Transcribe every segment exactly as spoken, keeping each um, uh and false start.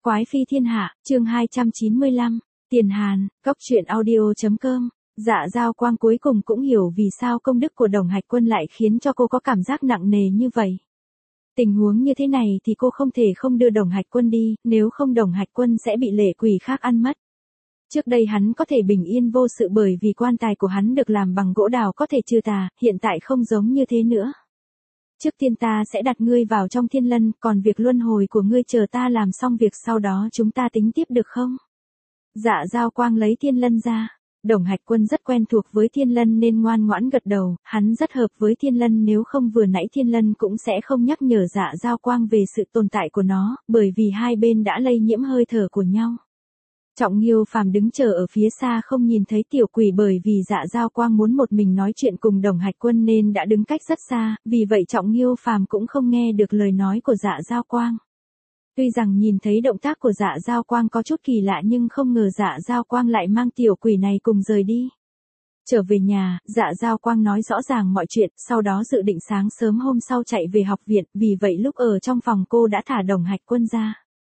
Quái phi thiên hạ, chương hai trăm chín mươi lăm, Tiền Hàn, Cốc truyện audio.com. Dạ Giao Quang cuối cùng cũng hiểu vì sao công đức của Đồng Hạch Quân lại khiến cho cô có cảm giác nặng nề như vậy. Tình huống như thế này thì cô không thể không đưa Đồng Hạch Quân đi, nếu không Đồng Hạch Quân sẽ bị lệ quỷ khác ăn mất. Trước đây hắn có thể bình yên vô sự bởi vì quan tài của hắn được làm bằng gỗ đào có thể trừ tà, hiện tại không giống như thế nữa. Trước tiên ta sẽ đặt ngươi vào trong thiên lân, còn việc luân hồi của ngươi chờ ta làm xong việc sau đó chúng ta tính tiếp được không? Dạ Giao Quang lấy thiên lân ra. Đồng Hạch Quân rất quen thuộc với thiên lân nên ngoan ngoãn gật đầu, hắn rất hợp với thiên lân, nếu không vừa nãy thiên lân cũng sẽ không nhắc nhở Dạ Giao Quang về sự tồn tại của nó, bởi vì hai bên đã lây nhiễm hơi thở của nhau. Trọng Nghiêu Phàm đứng chờ ở phía xa không nhìn thấy tiểu quỷ bởi vì Dạ Giao Quang muốn một mình nói chuyện cùng Đồng Hạch Quân nên đã đứng cách rất xa, vì vậy Trọng Nghiêu Phàm cũng không nghe được lời nói của Dạ Giao Quang. Tuy rằng nhìn thấy động tác của Dạ Giao Quang có chút kỳ lạ nhưng không ngờ Dạ Giao Quang lại mang tiểu quỷ này cùng rời đi. Trở về nhà, Dạ Giao Quang nói rõ ràng mọi chuyện, sau đó dự định sáng sớm hôm sau chạy về học viện, vì vậy lúc ở trong phòng cô đã thả Đồng Hạch Quân ra.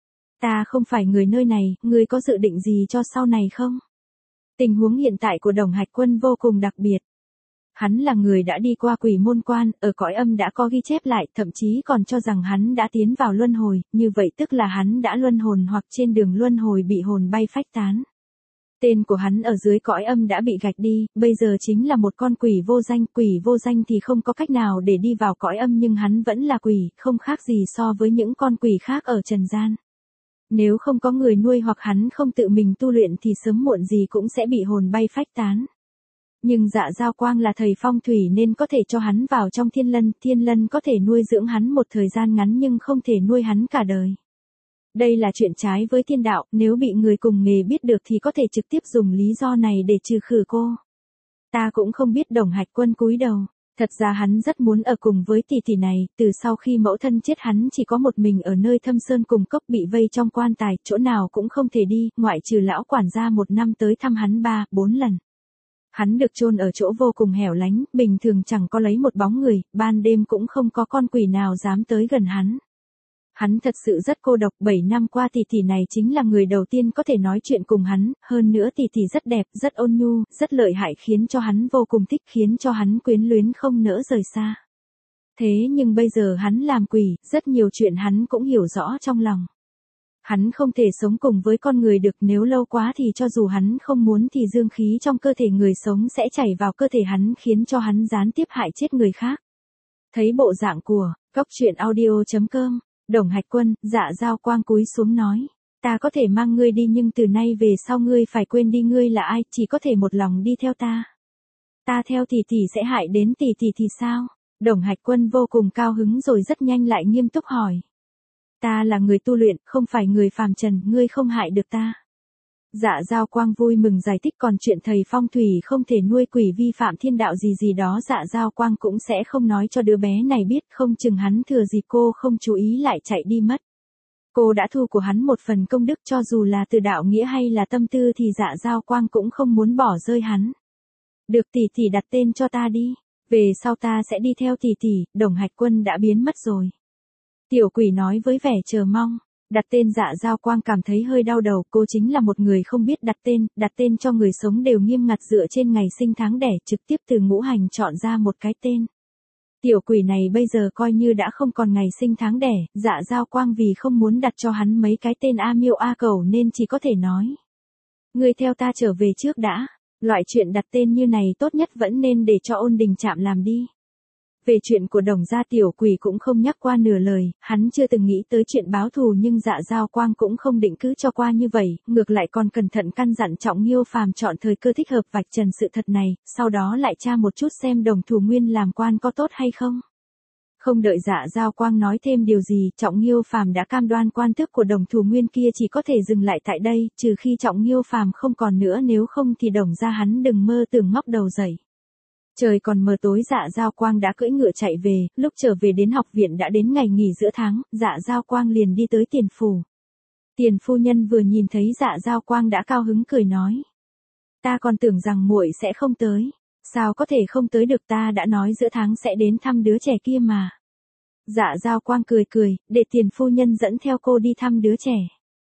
Ta không phải người nơi này, ngươi có dự định gì cho sau này không? Tình huống hiện tại của Đồng Hạch Quân vô cùng đặc biệt. Hắn là người đã đi qua quỷ môn quan, ở cõi âm đã có ghi chép lại, thậm chí còn cho rằng hắn đã tiến vào luân hồi, như vậy tức là hắn đã luân hồn hoặc trên đường luân hồi bị hồn bay phách tán. Tên của hắn ở dưới cõi âm đã bị gạch đi, bây giờ chính là một con quỷ vô danh, quỷ vô danh thì không có cách nào để đi vào cõi âm nhưng hắn vẫn là quỷ, không khác gì so với những con quỷ khác ở trần gian. Nếu không có người nuôi hoặc hắn không tự mình tu luyện thì sớm muộn gì cũng sẽ bị hồn bay phách tán. Nhưng Dạ Giao Quang là thầy phong thủy nên có thể cho hắn vào trong thiên lân, thiên lân có thể nuôi dưỡng hắn một thời gian ngắn nhưng không thể nuôi hắn cả đời. Đây là chuyện trái với thiên đạo, nếu bị người cùng nghề biết được thì có thể trực tiếp dùng lý do này để trừ khử cô. Ta cũng không biết. Đồng Hạch Quân cúi đầu. Thật ra hắn rất muốn ở cùng với tỷ tỷ này, từ sau khi mẫu thân chết hắn chỉ có một mình ở nơi thâm sơn cùng cốc bị vây trong quan tài, chỗ nào cũng không thể đi, ngoại trừ lão quản gia một năm tới thăm hắn ba, bốn lần. Hắn được chôn ở chỗ vô cùng hẻo lánh, bình thường chẳng có lấy một bóng người, ban đêm cũng không có con quỷ nào dám tới gần hắn. Hắn thật sự rất cô độc, bảy năm qua tỷ tỷ này chính là người đầu tiên có thể nói chuyện cùng hắn, hơn nữa tỷ tỷ rất đẹp, rất ôn nhu, rất lợi hại khiến cho hắn vô cùng thích, khiến cho hắn quyến luyến không nỡ rời xa. Thế nhưng bây giờ hắn làm quỷ, rất nhiều chuyện hắn cũng hiểu rõ trong lòng. Hắn không thể sống cùng với con người được, nếu lâu quá thì cho dù hắn không muốn thì dương khí trong cơ thể người sống sẽ chảy vào cơ thể hắn khiến cho hắn gián tiếp hại chết người khác. Thấy bộ dạng của Cốc truyện audio.com, Đồng Hạch Quân, Dạ Giao Quang cúi xuống nói. Ta có thể mang ngươi đi nhưng từ nay về sau ngươi phải quên đi ngươi là ai, chỉ có thể một lòng đi theo ta. Ta theo tỷ tỷ sẽ hại đến tỷ tỷ thì sao? Đồng Hạch Quân vô cùng cao hứng rồi rất nhanh lại nghiêm túc hỏi. Ta là người tu luyện, không phải người phàm trần, ngươi không hại được ta. Dạ Giao Quang vui mừng giải thích, còn chuyện thầy phong thủy không thể nuôi quỷ vi phạm thiên đạo gì gì đó Dạ Giao Quang cũng sẽ không nói cho đứa bé này biết, không chừng hắn thừa dịp cô không chú ý lại chạy đi mất. Cô đã thu của hắn một phần công đức, cho dù là từ đạo nghĩa hay là tâm tư thì Dạ Giao Quang cũng không muốn bỏ rơi hắn. Được, tỷ tỷ đặt tên cho ta đi, về sau ta sẽ đi theo tỷ tỷ. Đồng Hạch Quân đã biến mất rồi. Tiểu quỷ nói với vẻ chờ mong. Đặt tên Dạ Giao Quang cảm thấy hơi đau đầu, cô chính là một người không biết đặt tên, đặt tên cho người sống đều nghiêm ngặt dựa trên ngày sinh tháng đẻ, trực tiếp từ ngũ hành chọn ra một cái tên. Tiểu quỷ này bây giờ coi như đã không còn ngày sinh tháng đẻ, Dạ Giao Quang vì không muốn đặt cho hắn mấy cái tên A Miêu A Cẩu nên chỉ có thể nói. Ngươi theo ta trở về trước đã, loại chuyện đặt tên như này tốt nhất vẫn nên để cho Ôn Đình Trạm làm đi. Về chuyện của Đồng gia tiểu quỷ cũng không nhắc qua nửa lời, hắn chưa từng nghĩ tới chuyện báo thù nhưng Dạ Giao Quang cũng không định cứ cho qua như vậy, ngược lại còn cẩn thận căn dặn Trọng Nghiêu Phàm chọn thời cơ thích hợp vạch trần sự thật này, sau đó lại tra một chút xem Đồng Thủ Nguyên làm quan có tốt hay không. Không đợi Dạ Giao Quang nói thêm điều gì, Trọng Nghiêu Phàm đã cam đoan quan tước của Đồng Thủ Nguyên kia chỉ có thể dừng lại tại đây, trừ khi Trọng Nghiêu Phàm không còn nữa, nếu không thì Đồng gia hắn đừng mơ tưởng ngóc đầu dậy. Trời còn mờ tối Dạ Giao Quang đã cưỡi ngựa chạy về, lúc trở về đến học viện đã đến ngày nghỉ giữa tháng, Dạ Giao Quang liền đi tới tiền phủ. Tiền phu nhân vừa nhìn thấy Dạ Giao Quang đã cao hứng cười nói. Ta còn tưởng rằng muội sẽ không tới, sao có thể không tới được, ta đã nói giữa tháng sẽ đến thăm đứa trẻ kia mà. Dạ Giao Quang cười cười, để tiền phu nhân dẫn theo cô đi thăm đứa trẻ.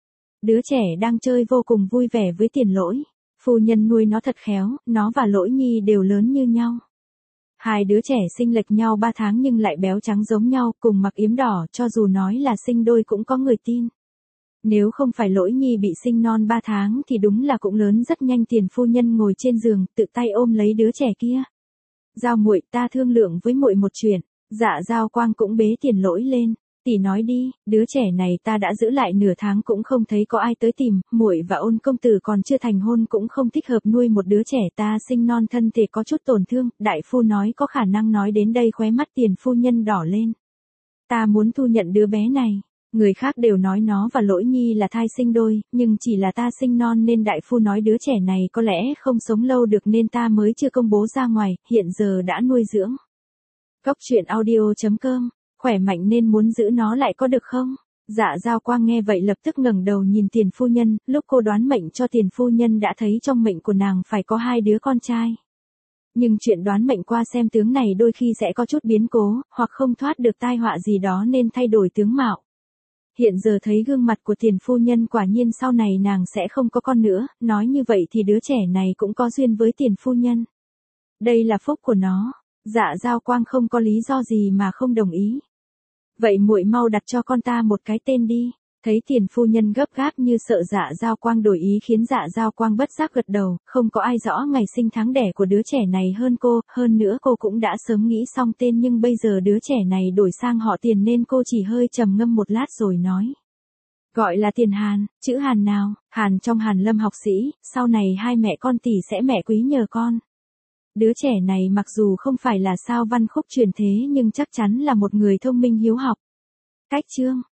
Đứa trẻ đang chơi vô cùng vui vẻ với Tiền Lỗi. Phu nhân nuôi nó thật khéo, nó và Lỗi Nhi đều lớn như nhau. Hai đứa trẻ sinh lệch nhau ba tháng nhưng lại béo trắng giống nhau, cùng mặc yếm đỏ, cho dù nói là sinh đôi cũng có người tin. Nếu không phải Lỗi Nhi bị sinh non ba tháng thì đúng là cũng lớn rất nhanh. Tiền phu nhân ngồi trên giường, tự tay ôm lấy đứa trẻ kia. Giao muội, ta thương lượng với muội một chuyện. Dạ Giao Quang cũng bế Tiền Lỗi lên. Tỷ nói đi, đứa trẻ này ta đã giữ lại nửa tháng cũng không thấy có ai tới tìm, muội và Ôn công tử còn chưa thành hôn cũng không thích hợp nuôi một đứa trẻ, ta sinh non thân thể có chút tổn thương. Đại phu nói có khả năng. Nói đến đây khóe mắt Tiền phu nhân đỏ lên. Ta muốn thu nhận đứa bé này. Người khác đều nói nó và Lỗi Nhi là thai sinh đôi, nhưng chỉ là ta sinh non nên đại phu nói đứa trẻ này có lẽ không sống lâu được nên ta mới chưa công bố ra ngoài, hiện giờ đã nuôi dưỡng. Góc truyện audio chấm com, khỏe mạnh nên muốn giữ nó lại có được không? Dạ Giao Quang nghe vậy lập tức ngẩng đầu nhìn Tiền phu nhân, lúc cô đoán mệnh cho Tiền phu nhân đã thấy trong mệnh của nàng phải có hai đứa con trai. Nhưng chuyện đoán mệnh qua xem tướng này đôi khi sẽ có chút biến cố, hoặc không thoát được tai họa gì đó nên thay đổi tướng mạo. Hiện giờ thấy gương mặt của Tiền phu nhân quả nhiên sau này nàng sẽ không có con nữa, nói như vậy thì đứa trẻ này cũng có duyên với Tiền phu nhân. Đây là phúc của nó. Dạ Giao Quang không có lý do gì mà không đồng ý. Vậy muội mau đặt cho con ta một cái tên đi. Thấy Tiền phu nhân gấp gáp như sợ Dạ Giao Quang đổi ý khiến Dạ Giao Quang bất giác gật đầu, không có ai rõ ngày sinh tháng đẻ của đứa trẻ này hơn cô, hơn nữa cô cũng đã sớm nghĩ xong tên nhưng bây giờ đứa trẻ này đổi sang họ Tiền nên cô chỉ hơi trầm ngâm một lát rồi nói. Gọi là Tiền Hàn, chữ Hàn nào? Hàn trong Hàn Lâm học sĩ, sau này hai mẹ con tỷ sẽ mẹ quý nhờ con. Đứa trẻ này mặc dù không phải là sao văn khúc truyền thế nhưng chắc chắn là một người thông minh hiếu học. Cách chương